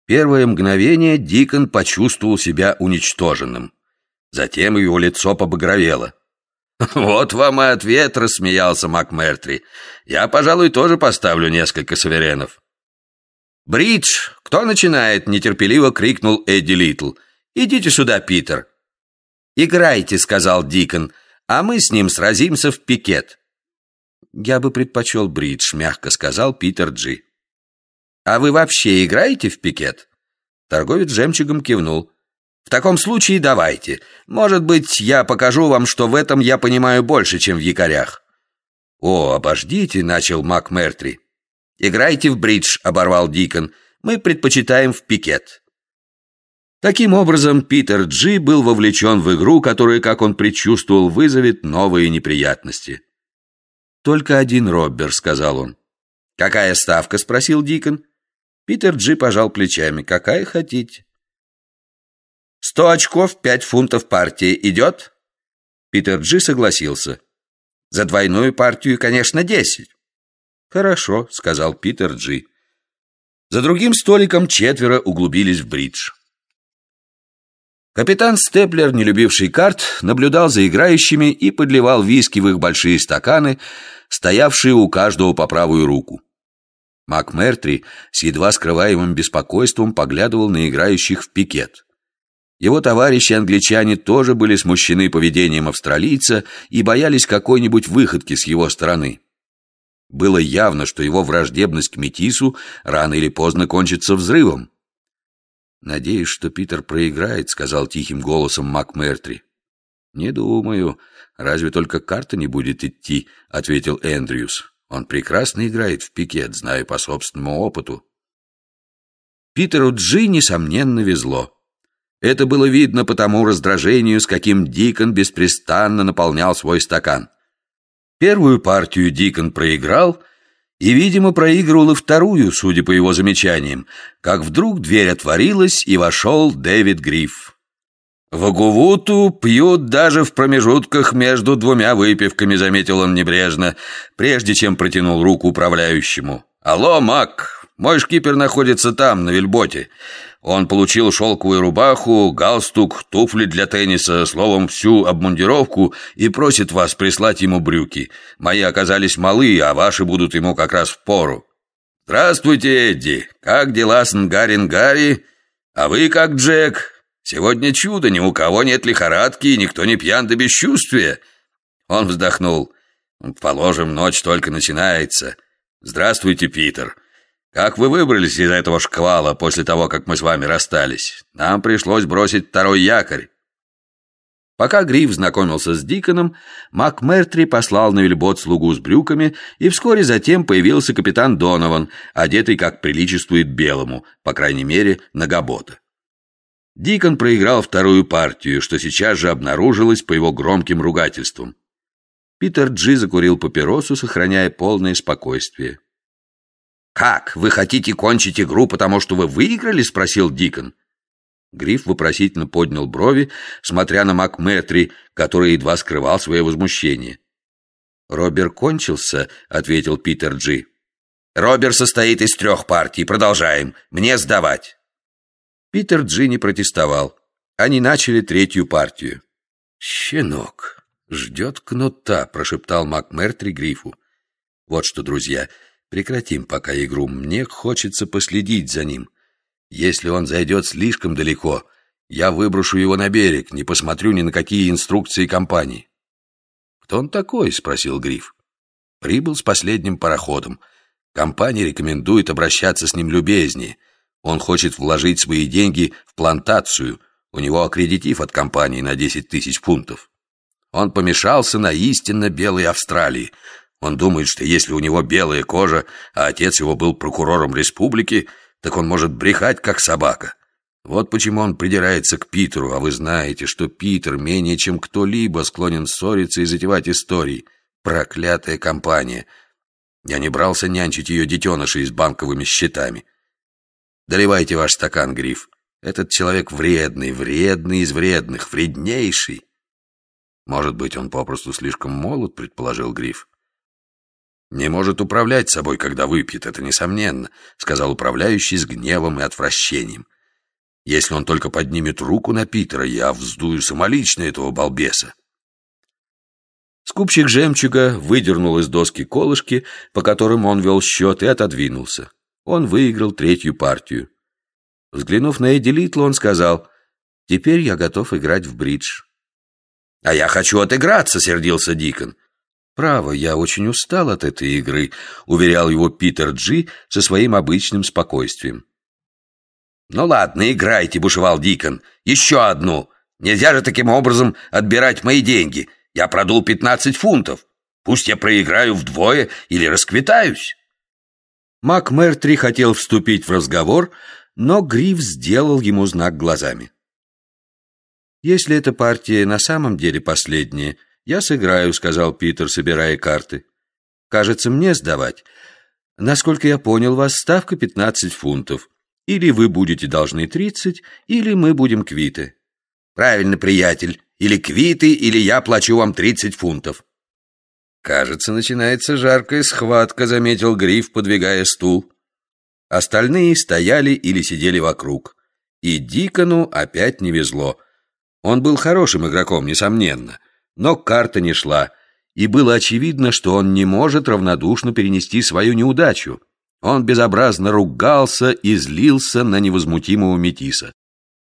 Первое мгновение Дикон почувствовал себя уничтоженным. Затем его лицо побагровело. «Вот вам и ответ», — рассмеялся МакМертри. «Я, пожалуй, тоже поставлю несколько суверенов». «Бридж! Кто начинает?» — нетерпеливо крикнул Эдди Литл. «Идите сюда, Питер». «Играйте», — сказал Дикон, — «а мы с ним сразимся в пикет». «Я бы предпочел бридж», — мягко сказал Питер Джи. «А вы вообще играете в пикет?» Торговец жемчугом кивнул. «В таком случае давайте. Может быть, я покажу вам, что в этом я понимаю больше, чем в якорях». «О, обождите», — начал МакМертри. «Играйте в бридж», — оборвал Дикон. «Мы предпочитаем в пикет». Таким образом, Питер Джи был вовлечен в игру, которая, как он предчувствовал, вызовет новые неприятности. «Только один роббер», — сказал он. «Какая ставка?» — спросил Дикон. Питер Джи пожал плечами. «Какая хотите». 100 очков, 5 фунтов партия. Идет?» Питер Джи согласился. «За двойную партию, конечно, 10. «Хорошо», — сказал Питер Джи. За другим столиком четверо углубились в бридж. Капитан Степлер, не любивший карт, наблюдал за играющими и подливал виски в их большие стаканы, стоявшие у каждого по правую руку. МакМертри с едва скрываемым беспокойством поглядывал на играющих в пикет. Его товарищи-англичане тоже были смущены поведением австралийца и боялись какой-нибудь выходки с его стороны. Было явно, что его враждебность к метису рано или поздно кончится взрывом. «Надеюсь, что Питер проиграет», — сказал тихим голосом МакМертри. «Не думаю. Разве только карта не будет идти», — ответил Эндрюс. «Он прекрасно играет в пикет, знаю по собственному опыту». Питеру Джи, несомненно, везло. Это было видно по тому раздражению, с каким Дикон беспрестанно наполнял свой стакан. Первую партию Дикон проиграл и, видимо, проигрывал и вторую, судя по его замечаниям, как вдруг дверь отворилась, и вошел Дэвид Гриф. «В Агувуту пьют даже в промежутках между двумя выпивками», — заметил он небрежно, прежде чем протянул руку управляющему. «Алло, Мак, мой шкипер находится там, на вельботе. Он получил шелковую рубаху, галстук, туфли для тенниса, словом, всю обмундировку, и просит вас прислать ему брюки. Мои оказались малы, а ваши будут ему как раз впору». «Здравствуйте, Эдди. Как дела с Нгарин-Гарри? А вы как, Джек? Сегодня чудо, ни у кого нет лихорадки, и никто не пьян до бесчувствия». Он вздохнул. «Положим, ночь только начинается. Здравствуйте, Питер. Как вы выбрались из этого шквала после того, как мы с вами расстались? Нам пришлось бросить второй якорь». Пока Гриф знакомился с Диконом, МакМертри послал на вельбот слугу с брюками, и вскоре затем появился капитан Донован, одетый, как приличествует белому, по крайней мере, на габота. Дикон проиграл вторую партию, что сейчас же обнаружилось по его громким ругательствам. Питер Джи закурил папиросу, сохраняя полное спокойствие. «Как? Вы хотите кончить игру, потому что вы выиграли?» — спросил Дикон. Гриф вопросительно поднял брови, смотря на МакМертри, который едва скрывал свое возмущение. «Робер кончился», — ответил Питер Джи. «Робер состоит из 3 партий. Продолжаем. Мне сдавать». Питер Джи не протестовал. Они начали 3-ю партию. «Щенок ждет кнута», — прошептал МакМертри Грифу. «Вот что, друзья, прекратим пока игру. Мне хочется последить за ним. Если он зайдет слишком далеко, я выброшу его на берег, не посмотрю ни на какие инструкции компании». «Кто он такой?» — спросил Гриф. «Прибыл с последним пароходом. Компания рекомендует обращаться с ним любезнее. Он хочет вложить свои деньги в плантацию. У него аккредитив от компании на 10 000 фунтов. Он помешался на истинно белой Австралии. Он думает, что если у него белая кожа, а отец его был прокурором республики, так он может брехать, как собака. Вот почему он придирается к Питеру, а вы знаете, что Питер менее чем кто-либо склонен ссориться и затевать истории. Проклятая компания. Я не брался нянчить ее детенышей с банковыми счетами. Доливайте ваш стакан, Гриф. Этот человек вредный из вредных, вреднейший». «Может быть, он попросту слишком молод», — предположил Гриф. «Не может управлять собой, когда выпьет, это несомненно», — сказал управляющий с гневом и отвращением. «Если он только поднимет руку на Питера, я вздую самолично этого балбеса». Скупщик жемчуга выдернул из доски колышки, по которым он вел счет, и отодвинулся. Он выиграл третью партию. Взглянув на Эдди Литла, он сказал: «Теперь я готов играть в бридж». «А я хочу отыграться», — сердился Дикон. «Право, я очень устал от этой игры», — уверял его Питер Джи со своим обычным спокойствием. «Ну ладно, играйте», — бушевал Дикон. «Еще одну. Нельзя же таким образом отбирать мои деньги. Я продул 15 фунтов. Пусть я проиграю вдвое или расквитаюсь». МакМертри хотел вступить в разговор, но Гриф сделал ему знак глазами. «Если эта партия на самом деле последняя, я сыграю», — сказал Питер, собирая карты. «Кажется, мне сдавать. Насколько я понял вас, ставка 15 фунтов. Или вы будете должны 30, или мы будем квиты». «Правильно, приятель. Или квиты, или я плачу вам 30 фунтов». «Кажется, начинается жаркая схватка», — заметил Гриф, подвигая стул. Остальные стояли или сидели вокруг. И Дикону опять не везло. Он был хорошим игроком, несомненно, но карта не шла, и было очевидно, что он не может равнодушно перенести свою неудачу. Он безобразно ругался и злился на невозмутимого метиса.